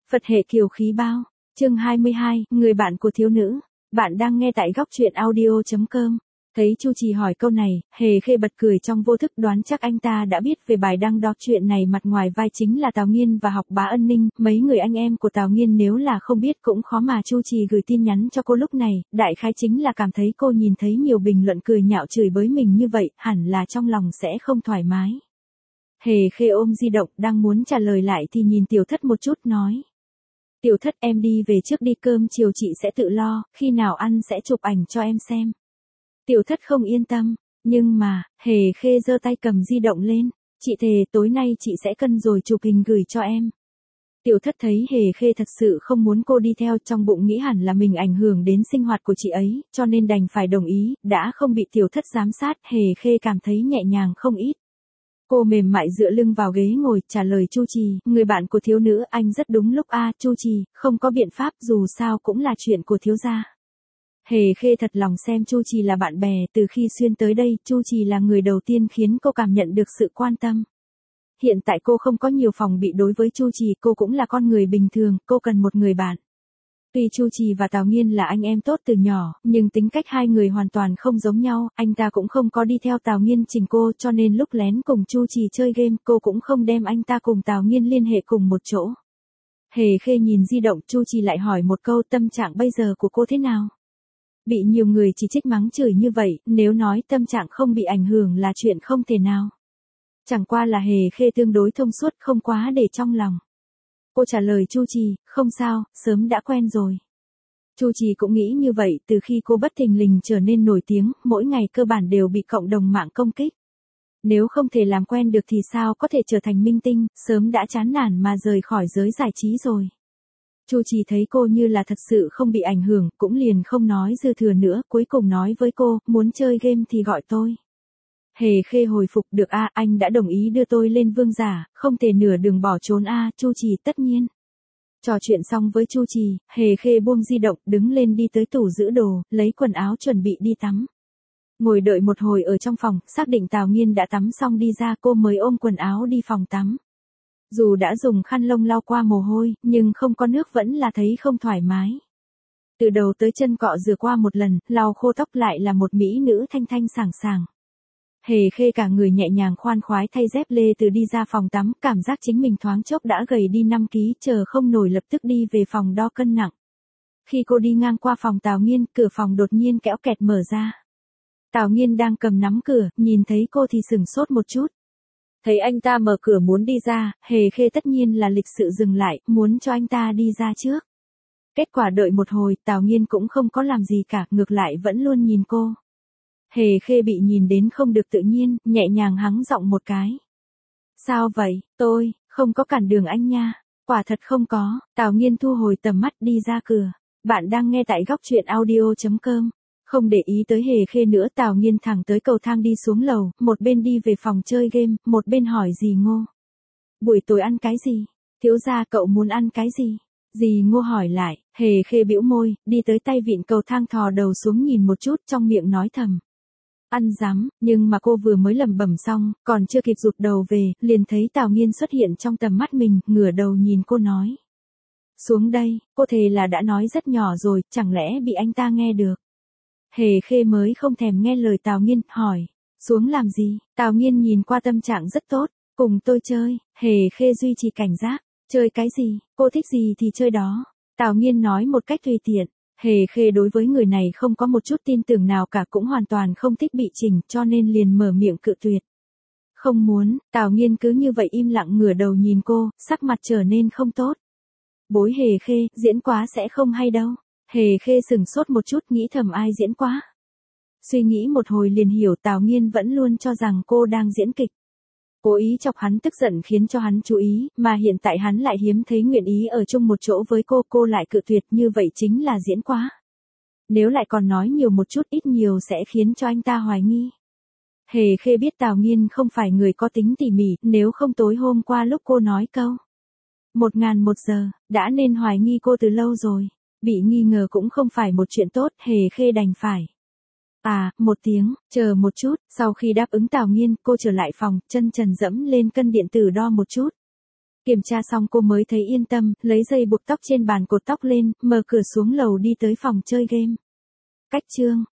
Phật hệ kiều khí bao. Chương 22, người bạn của thiếu nữ. Bạn đang nghe tại góc truyện audio.com. Thấy Chu Trì hỏi câu này, Hề Khê bật cười trong vô thức, đoán chắc anh ta đã biết về bài đăng đó. Chuyện này mặt ngoài vai chính là Tào Nghiên và Học Bá Ân Ninh, mấy người anh em của Tào Nghiên, nếu là không biết cũng khó mà Chu Trì gửi tin nhắn cho cô lúc này, đại khái chính là cảm thấy cô nhìn thấy nhiều bình luận cười nhạo chửi bới mình như vậy, hẳn là trong lòng sẽ không thoải mái. Hề Khê ôm di động đang muốn trả lời lại thì nhìn Tiểu Thất một chút nói. Tiểu Thất, em đi về trước đi, cơm chiều chị sẽ tự lo, khi nào ăn sẽ chụp ảnh cho em xem. Tiểu Thất không yên tâm, nhưng mà, Hề Khê giơ tay cầm di động lên, chị thề tối nay chị sẽ cân rồi chụp hình gửi cho em. Tiểu Thất thấy Hề Khê thật sự không muốn cô đi theo, trong bụng nghĩ hẳn là mình ảnh hưởng đến sinh hoạt của chị ấy, cho nên đành phải đồng ý, đã không bị Tiểu Thất giám sát, Hề Khê cảm thấy nhẹ nhàng không ít. Cô mềm mại dựa lưng vào ghế ngồi, trả lời Chu Trì, người bạn của thiếu nữ, anh rất đúng lúc a. Chu Trì, không có biện pháp, dù sao cũng là chuyện của thiếu gia. Hề Khê thật lòng xem Chu Trì là bạn bè, từ khi xuyên tới đây, Chu Trì là người đầu tiên khiến cô cảm nhận được sự quan tâm. Hiện tại cô không có nhiều phòng bị đối với Chu Trì, cô cũng là con người bình thường, cô cần một người bạn. Tuy Chu Trì và Tào Nghiên là anh em tốt từ nhỏ, nhưng tính cách hai người hoàn toàn không giống nhau, anh ta cũng không có đi theo Tào Nghiên chỉnh cô, cho nên lúc lén cùng Chu Trì chơi game, cô cũng không đem anh ta cùng Tào Nghiên liên hệ cùng một chỗ. Hề Khê nhìn di động, Chu Trì lại hỏi một câu, tâm trạng bây giờ của cô thế nào? Bị nhiều người chỉ trích mắng chửi như vậy, nếu nói tâm trạng không bị ảnh hưởng là chuyện không thể nào. Chẳng qua là Hề Khê tương đối thông suốt, không quá để trong lòng. Cô trả lời Chu Trì, không sao, sớm đã quen rồi. Chu Trì cũng nghĩ như vậy, từ khi cô bất thình lình trở nên nổi tiếng, mỗi ngày cơ bản đều bị cộng đồng mạng công kích. Nếu không thể làm quen được thì sao có thể trở thành minh tinh, sớm đã chán nản mà rời khỏi giới giải trí rồi. Chu Trì thấy cô như là thật sự không bị ảnh hưởng, cũng liền không nói dư thừa nữa, cuối cùng nói với cô, muốn chơi game thì gọi tôi. Hề Khê hồi phục, được a, anh đã đồng ý đưa tôi lên vương giả, không thể nửa đường bỏ trốn a. Chu Trì, tất nhiên. Trò chuyện xong với Chu Trì, Hề Khê buông di động, đứng lên đi tới tủ giữ đồ, lấy quần áo chuẩn bị đi tắm. Ngồi đợi một hồi ở trong phòng, xác định Tào Nghiên đã tắm xong đi ra, cô mới ôm quần áo đi phòng tắm. Dù đã dùng khăn lông lau qua mồ hôi, nhưng không có nước vẫn là thấy không thoải mái. Từ đầu tới chân cọ rửa qua một lần, lau khô tóc lại là một mỹ nữ thanh thanh sảng sảng. Hề Khê cả người nhẹ nhàng khoan khoái thay dép lê từ đi ra phòng tắm, cảm giác chính mình thoáng chốc đã gầy đi 5 ký, chờ không nổi lập tức đi về phòng đo cân nặng. Khi cô đi ngang qua phòng Tào Nghiên, cửa phòng đột nhiên kéo kẹt mở ra. Tào Nghiên đang cầm nắm cửa, nhìn thấy cô thì sửng sốt một chút. Thấy anh ta mở cửa muốn đi ra, Hề Khê tất nhiên là lịch sự dừng lại, muốn cho anh ta đi ra trước. Kết quả đợi một hồi, Tào Nghiên cũng không có làm gì cả, ngược lại vẫn luôn nhìn cô. Hề Khê bị nhìn đến không được tự nhiên, nhẹ nhàng hắng giọng một cái. Sao vậy, tôi, không có cản đường anh nha. Quả thật không có. Tào Nghiên thu hồi tầm mắt đi ra cửa. Bạn đang nghe tại góc truyện audio.com. Không để ý tới Hề Khê nữa, Tào Nghiên thẳng tới cầu thang đi xuống lầu, một bên đi về phòng chơi game, một bên hỏi dì Ngô. Buổi tối ăn cái gì? Thiếu gia cậu muốn ăn cái gì? Dì Ngô hỏi lại, Hề Khê bĩu môi, đi tới tay vịn cầu thang thò đầu xuống nhìn một chút, trong miệng nói thầm. Ăn dám, nhưng mà cô vừa mới lẩm bẩm xong, còn chưa kịp rụt đầu về, liền thấy Tào Nghiên xuất hiện trong tầm mắt mình, ngửa đầu nhìn cô nói. Xuống đây, cô thề là đã nói rất nhỏ rồi, chẳng lẽ bị anh ta nghe được? Hề Khê mới không thèm nghe lời Tào Nghiên, hỏi, xuống làm gì? Tào Nghiên nhìn qua tâm trạng rất tốt, cùng tôi chơi. Hề Khê duy trì cảnh giác, chơi cái gì, cô thích gì thì chơi đó. Tào Nghiên nói một cách tùy tiện. Hề Khê đối với người này không có một chút tin tưởng nào cả, cũng hoàn toàn không thích bị chỉnh, cho nên liền mở miệng cự tuyệt. Không muốn. Tào Nghiên cứ như vậy im lặng ngửa đầu nhìn cô, sắc mặt trở nên không tốt. Bối Hề Khê, diễn quá sẽ không hay đâu. Hề Khê sửng sốt một chút, nghĩ thầm ai diễn quá. Suy nghĩ một hồi liền hiểu Tào Nghiên vẫn luôn cho rằng cô đang diễn kịch. Cố ý chọc hắn tức giận khiến cho hắn chú ý, mà hiện tại hắn lại hiếm thấy nguyện ý ở chung một chỗ với cô lại cự tuyệt, như vậy chính là diễn quá. Nếu lại còn nói nhiều một chút, ít nhiều sẽ khiến cho anh ta hoài nghi. Hề Khê biết Tào Nghiên không phải người có tính tỉ mỉ, nếu không tối hôm qua lúc cô nói câu 1001 giờ, đã nên hoài nghi cô từ lâu rồi. Bị nghi ngờ cũng không phải một chuyện tốt, Hề Khê đành phải. Một tiếng, chờ một chút, sau khi đáp ứng Tào Nghiên, cô trở lại phòng, chân trần dẫm lên cân điện tử đo một chút. Kiểm tra xong cô mới thấy yên tâm, lấy dây buộc tóc trên bàn cột tóc lên, mở cửa xuống lầu đi tới phòng chơi game. Cách chương